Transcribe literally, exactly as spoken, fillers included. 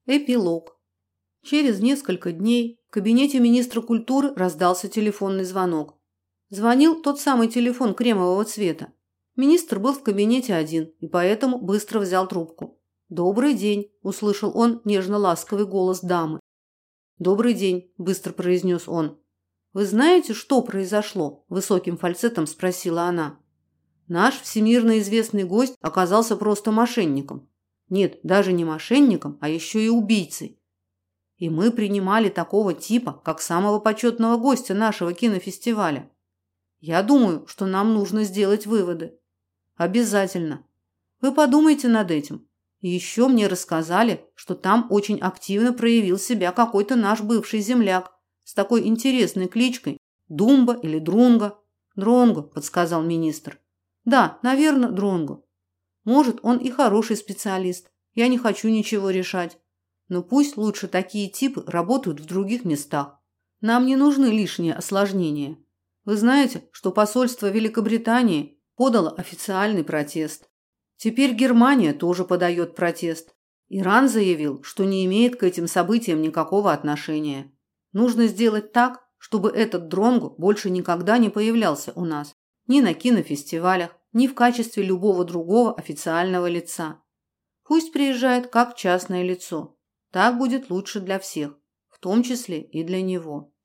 Эпилог. Через несколько дней в кабинете министра культуры раздался телефонный звонок. Звонил тот самый телефон кремового цвета. Министр был в кабинете один и поэтому быстро взял трубку. «Добрый день», – услышал он нежно-ласковый голос дамы. «Добрый день», – быстро произнес он. «Вы знаете, что произошло?» – высоким фальцетом спросила она. Наш всемирно известный гость оказался просто мошенником. Нет, даже не мошенником, а еще и убийцей. И мы принимали такого типа, как самого почетного гостя нашего кинофестиваля. Я думаю, что нам нужно сделать выводы. Обязательно. Вы подумайте над этим. И еще мне рассказали, что там очень активно проявил себя какой-то наш бывший земляк с такой интересной кличкой Думба или Друнга. Дронго, подсказал министр. Да, наверное, Дронго. Может, он и хороший специалист. Я не хочу ничего решать. Но пусть лучше такие типы работают в других местах. Нам не нужны лишние осложнения. Вы знаете, что посольство Великобритании подало официальный протест. Теперь Германия тоже подает протест. Иран заявил, что не имеет к этим событиям никакого отношения. Нужно сделать так, чтобы этот Дронго больше никогда не появлялся у нас. Ни на кинофестивалях, ни в качестве любого другого официального лица. Пусть приезжает как частное лицо. Так будет лучше для всех, в том числе и для него.